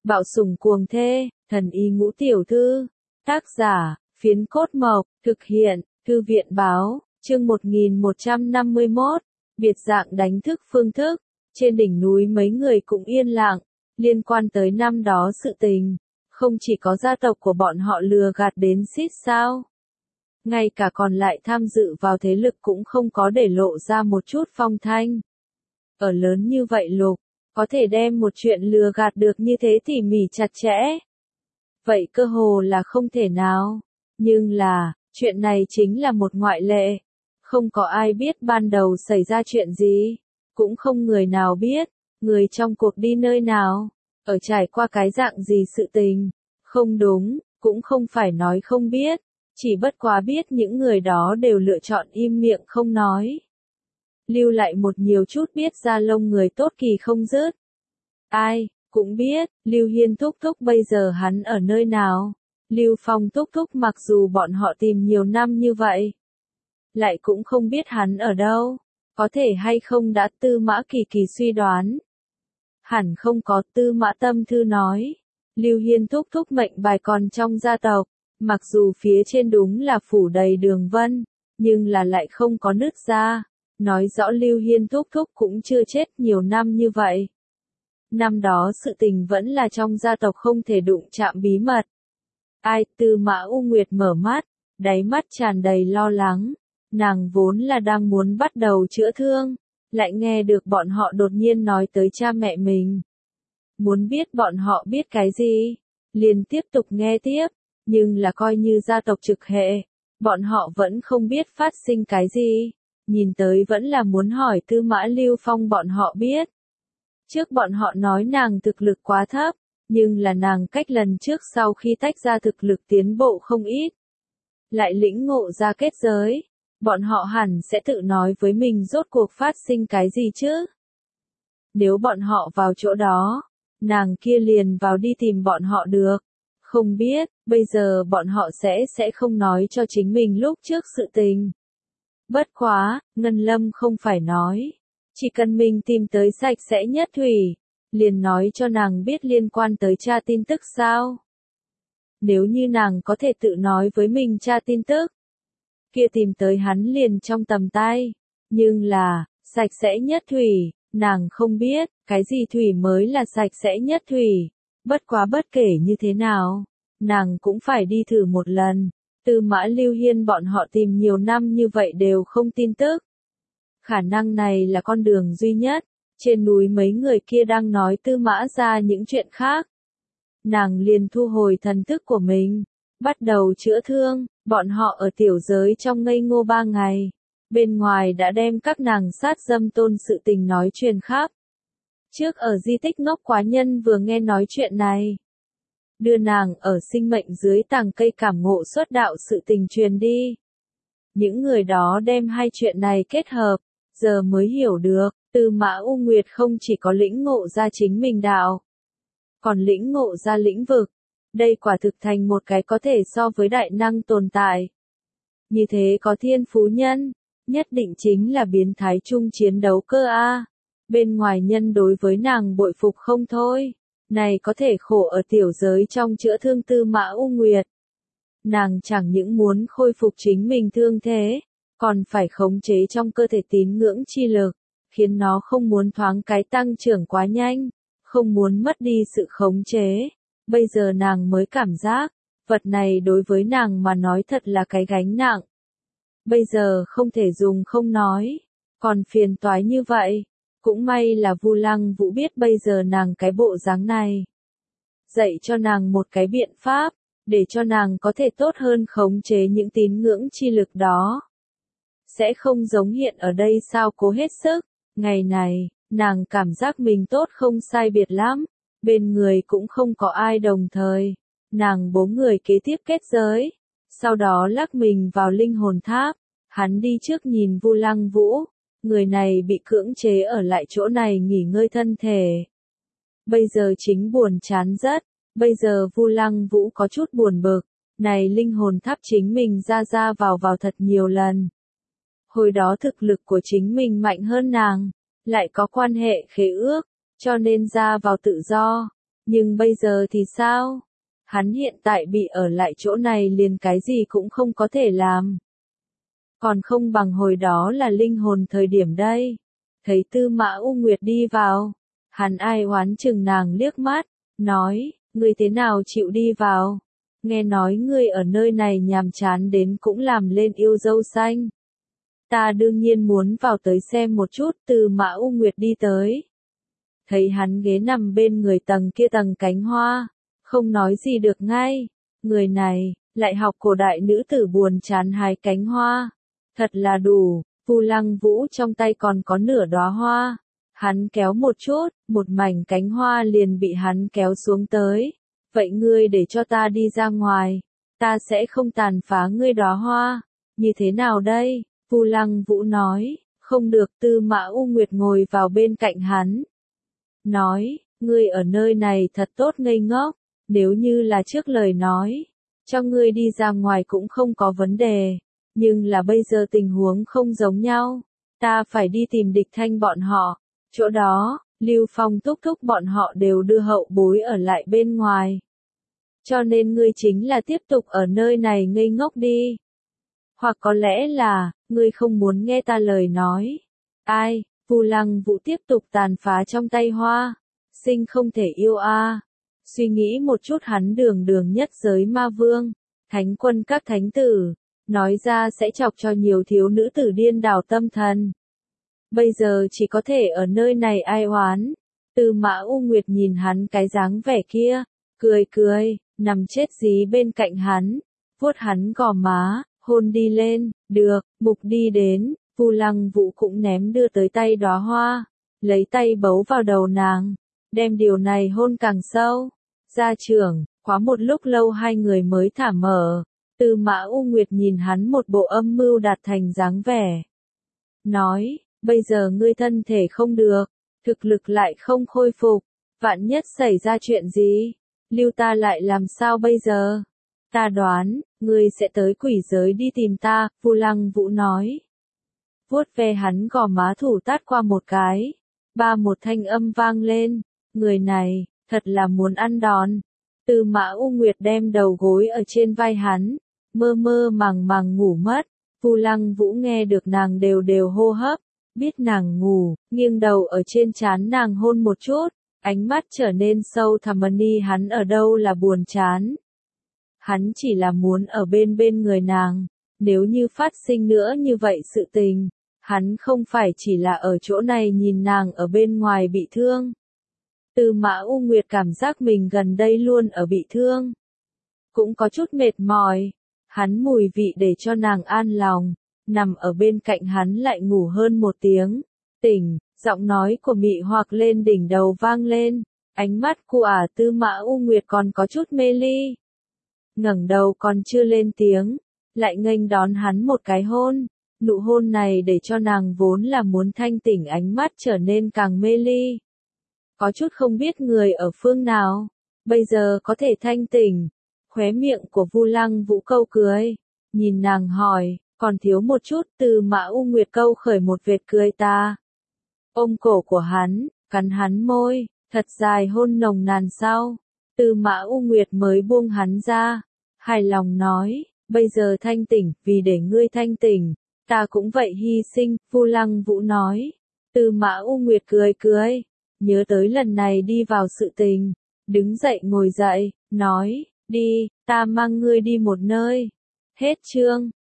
Bạo sủng cuồng thê, thần y ngũ tiểu thư. Tác giả, Phiến Cốt Mộc, thực hiện, Thư viện báo, chương 1151, biệt dạng đánh thức phương thức. Trên đỉnh núi mấy người cũng yên lặng, liên quan tới năm đó sự tình, không chỉ có gia tộc của bọn họ lừa gạt đến xít sao. Ngay cả còn lại tham dự vào thế lực cũng không có để lộ ra một chút phong thanh. Ở lớn như vậy Lục, có thể đem một chuyện lừa gạt được như thế tỉ mỉ chặt chẽ. Vậy cơ hồ là không thể nào. Nhưng là, chuyện này chính là một ngoại lệ. Không có ai biết ban đầu xảy ra chuyện gì. Cũng không người nào biết, người trong cuộc đi nơi nào, ở trải qua cái dạng gì sự tình. Không đúng, cũng không phải nói không biết. Chỉ bất quá biết những người đó đều lựa chọn im miệng không nói. Lưu lại một nhiều chút biết ra lông người tốt kỳ không dứt. Ai, cũng biết, Lưu Hiên thúc thúc bây giờ hắn ở nơi nào. Lưu Phong thúc thúc mặc dù bọn họ tìm nhiều năm như vậy. Lại cũng không biết hắn ở đâu. Có thể hay không đã Tư Mã Kỳ Kỳ suy đoán. Hẳn không có, Tư Mã Tâm Thư nói. Lưu Hiên thúc thúc mệnh bài còn trong gia tộc. Mặc dù phía trên đúng là phủ đầy đường vân, nhưng là lại không có nứt ra. Nói rõ Lưu Hiên thúc thúc cũng chưa chết nhiều năm như vậy. Năm đó sự tình vẫn là trong gia tộc không thể đụng chạm bí mật. Ai, Tư Mã U Nguyệt mở mắt, đáy mắt tràn đầy lo lắng. Nàng vốn là đang muốn bắt đầu chữa thương, lại nghe được bọn họ đột nhiên nói tới cha mẹ mình. Muốn biết bọn họ biết cái gì, liền tiếp tục nghe tiếp, nhưng là coi như gia tộc trực hệ, bọn họ vẫn không biết phát sinh cái gì, nhìn tới vẫn là muốn hỏi Tư Mã Lưu Phong bọn họ biết. Trước bọn họ nói nàng thực lực quá thấp, nhưng là nàng cách lần trước sau khi tách ra thực lực tiến bộ không ít. Lại lĩnh ngộ ra kết giới. Bọn họ hẳn sẽ tự nói với mình rốt cuộc phát sinh cái gì chứ. Nếu bọn họ vào chỗ đó, nàng kia liền vào đi tìm bọn họ được. Không biết, bây giờ bọn họ sẽ không nói cho chính mình lúc trước sự tình. Bất quá, Ngân Lâm không phải nói. Chỉ cần mình tìm tới sạch sẽ nhất thủy, liền nói cho nàng biết liên quan tới cha tin tức sao. Nếu như nàng có thể tự nói với mình cha tin tức, kia tìm tới hắn liền trong tầm tay. Nhưng là, sạch sẽ nhất thủy, nàng không biết, cái gì thủy mới là sạch sẽ nhất thủy. Bất quá bất kể như thế nào, nàng cũng phải đi thử một lần. Tư Mã Lưu Hiên bọn họ tìm nhiều năm như vậy đều không tin tức. Khả năng này là con đường duy nhất. Trên núi mấy người kia đang nói Tư Mã ra những chuyện khác. Nàng liền thu hồi thần thức của mình, bắt đầu chữa thương. Bọn họ ở tiểu giới trong ngây ngô 3 ngày. Bên ngoài đã đem các nàng sát dâm tôn sự tình nói truyền khắp. Trước ở di tích ngốc quá nhân vừa nghe nói chuyện này. Đưa nàng ở sinh mệnh dưới tàng cây cảm ngộ xuất đạo sự tình truyền đi. Những người đó đem hai chuyện này kết hợp, giờ mới hiểu được, Tư Mã U Nguyệt không chỉ có lĩnh ngộ ra chính mình đạo, còn lĩnh ngộ ra lĩnh vực. Đây quả thực thành một cái có thể so với đại năng tồn tại. Như thế có thiên phú nhân, nhất định chính là biến thái chung chiến đấu cơ a. Bên ngoài nhân đối với nàng bội phục không thôi. Này có thể khổ ở tiểu giới trong chữa thương Tư Mã U Nguyệt. Nàng chẳng những muốn khôi phục chính mình thương thế, còn phải khống chế trong cơ thể tín ngưỡng chi lực, khiến nó không muốn thoáng cái tăng trưởng quá nhanh, không muốn mất đi sự khống chế. Bây giờ nàng mới cảm giác, vật này đối với nàng mà nói thật là cái gánh nặng. Bây giờ không thể dùng không nói, còn phiền toái như vậy. Cũng may là Vu Lăng Vũ biết bây giờ nàng cái bộ dáng này. Dạy cho nàng một cái biện pháp, để cho nàng có thể tốt hơn khống chế những tín ngưỡng chi lực đó. Sẽ không giống hiện ở đây sao cố hết sức. Ngày này, nàng cảm giác mình tốt không sai biệt lắm. Bên người cũng không có ai đồng thời. Nàng 4 người kế tiếp kết giới. Sau đó lắc mình vào linh hồn tháp. Hắn đi trước nhìn Vu Lăng Vũ. Người này bị cưỡng chế ở lại chỗ này nghỉ ngơi thân thể. Bây giờ chính buồn chán rất. Bây giờ Vu Lăng Vũ có chút buồn bực. Này linh hồn tháp chính mình ra vào thật nhiều lần. Hồi đó thực lực của chính mình mạnh hơn nàng. Lại có quan hệ khế ước. Cho nên ra vào tự do. Nhưng bây giờ thì sao? Hắn hiện tại bị ở lại chỗ này liền cái gì cũng không có thể làm. Còn không bằng hồi đó là linh hồn thời điểm đây. Thấy Tư Mã U Nguyệt đi vào, hắn ai oán chừng nàng liếc mắt, nói, ngươi thế nào chịu đi vào? Nghe nói ngươi ở nơi này nhàm chán đến cũng làm lên yêu dâu xanh. Ta đương nhiên muốn vào tới xem một chút. Tư Mã U Nguyệt đi tới. Thấy hắn ghế nằm bên người tầng kia tầng cánh hoa, không nói gì được ngay. Người này, lại học cổ đại nữ tử buồn chán hái cánh hoa. Thật là đủ. Vu Lăng Vũ trong tay còn có nửa đóa hoa. Hắn kéo một chút, một mảnh cánh hoa liền bị hắn kéo xuống tới. Vậy ngươi để cho ta đi ra ngoài, ta sẽ không tàn phá ngươi đóa hoa. Như thế nào đây? Vu Lăng Vũ nói, không được. Tư Mã U Nguyệt ngồi vào bên cạnh hắn. Nói, ngươi ở nơi này thật tốt ngây ngốc, nếu như là trước lời nói, cho ngươi đi ra ngoài cũng không có vấn đề. Nhưng là bây giờ tình huống không giống nhau, ta phải đi tìm Địch Thanh bọn họ, chỗ đó, Lưu Phong thúc thúc bọn họ đều đưa hậu bối ở lại bên ngoài. Cho nên ngươi chính là tiếp tục ở nơi này ngây ngốc đi. Hoặc có lẽ là, ngươi không muốn nghe ta lời nói. Ai, Vu Lăng Vũ tiếp tục tàn phá trong tay hoa. Sinh không thể yêu a. Suy nghĩ một chút hắn đường đường nhất giới ma vương, thánh quân các thánh tử, nói ra sẽ chọc cho nhiều thiếu nữ tử điên đảo tâm thần. Bây giờ chỉ có thể ở nơi này ai oán. Tư Mã U Nguyệt nhìn hắn cái dáng vẻ kia, cười cười, nằm chết dí bên cạnh hắn, vuốt hắn gò má, hôn đi lên. Được, mục đi đến. Vu Lăng Vũ cũng ném đưa tới tay đóa hoa, lấy tay bấu vào đầu nàng, đem điều này hôn càng sâu. Gia trưởng, quá một lúc lâu hai người mới thả mở. Tư Mã U Nguyệt nhìn hắn một bộ âm mưu đạt thành dáng vẻ. Nói, bây giờ ngươi thân thể không được, thực lực lại không khôi phục, vạn nhất xảy ra chuyện gì, lưu ta lại làm sao bây giờ? Ta đoán, ngươi sẽ tới quỷ giới đi tìm ta. Vu Lăng Vũ nói. Vuốt ve hắn gò má thủ tát qua một cái. Ba một thanh âm vang lên. Người này, thật là muốn ăn đòn. Tư Mã U Nguyệt đem đầu gối ở trên vai hắn, mơ mơ màng màng ngủ mất. Vu Lăng Vũ nghe được nàng đều đều hô hấp, biết nàng ngủ, nghiêng đầu ở trên trán nàng hôn một chút, ánh mắt trở nên sâu thẳm. Ni hắn ở đâu là buồn chán. Hắn chỉ là muốn ở bên bên người nàng. Nếu như phát sinh nữa như vậy sự tình, hắn không phải chỉ là ở chỗ này nhìn nàng ở bên ngoài bị thương. Tư Mã U Nguyệt cảm giác mình gần đây luôn ở bị thương, cũng có chút mệt mỏi. Hắn mùi vị để cho nàng an lòng, nằm ở bên cạnh hắn lại ngủ hơn một tiếng. Tỉnh, giọng nói của Mị Hoặc lên đỉnh đầu vang lên, ánh mắt của Tư Mã U Nguyệt còn có chút mê ly. Ngẩng đầu còn chưa lên tiếng, lại nghênh đón hắn một cái hôn. Nụ hôn này để cho nàng vốn là muốn thanh tỉnh ánh mắt trở nên càng mê ly. Có chút không biết người ở phương nào, bây giờ có thể thanh tỉnh. Khóe miệng của Vu Lăng Vũ câu cười, nhìn nàng hỏi, còn thiếu một chút. Tư Mã U Nguyệt câu khởi một vệt cười ta. Ôm cổ của hắn, cắn hắn môi, thật dài hôn nồng nàn sau. Tư Mã U Nguyệt mới buông hắn ra, hài lòng nói, bây giờ thanh tỉnh, vì để ngươi thanh tỉnh, ta cũng vậy hy sinh. Vu Lăng Vũ nói. Tư Mã U Nguyệt cười cười, nhớ tới lần này đi vào sự tình, đứng dậy ngồi dậy, nói, đi, ta mang ngươi đi một nơi. Hết chương.